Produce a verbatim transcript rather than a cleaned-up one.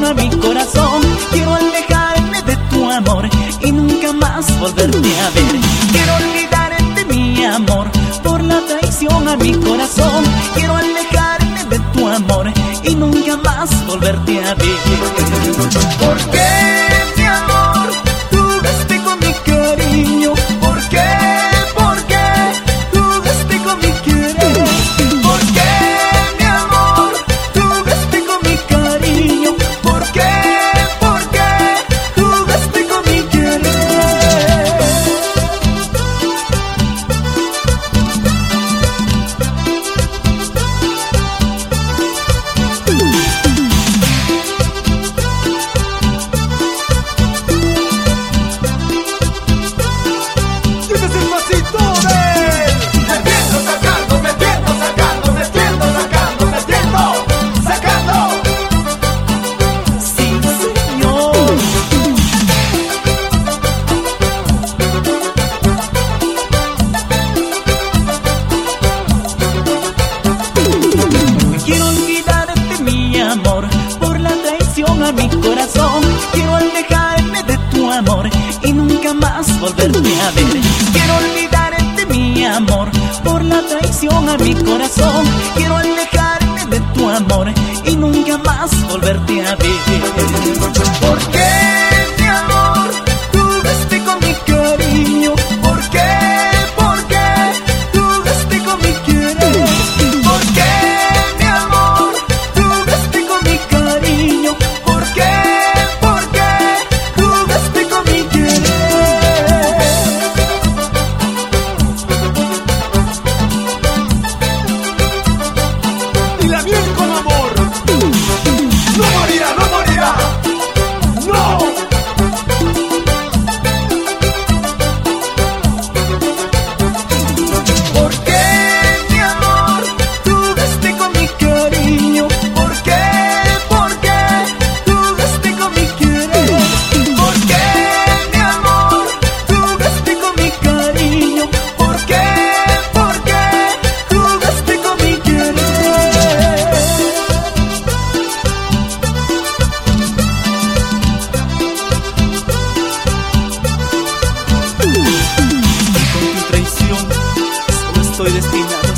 a mi corazón. Quiero alejarme de tu amor y nunca más volverte a ver. Quiero olvidarte, mi amor, por la traición a mi corazón. Quiero alejarme de tu amor y nunca más volverte a ver. ¿Por qué, mi amor, jugaste con mi cariño? ¿Por qué, por qué jugaste con mi querer? ¿Por qué, mi amor, jugaste con mi cariño? ¿Por qué, por qué jugaste con mi querer? A mi corazón, quiero alejarme de tu amor y nunca más volverte a ver. Quiero olvidarte, mi amor, por la traición a mi corazón. Quiero alejarme de tu amor y nunca más volverte a ver. ¿Por qué, mi amor, jugaste con mi cariño? ¿Por qué, por qué jugaste con mi querer? ¿Por qué, mi amor, jugaste con mi cariño? ¿Por qué, por qué jugaste con mi querer? Y la miel con amor no morirá, no morirá, no. ¿Por qué, mi amor, jugaste con mi cariño? ¿Por qué, por qué jugaste con mi querer? ¿Por qué, mi amor, jugaste con mi cariño? ¿Por qué, por qué jugaste con mi querer? Con tu traición solo estoy destinado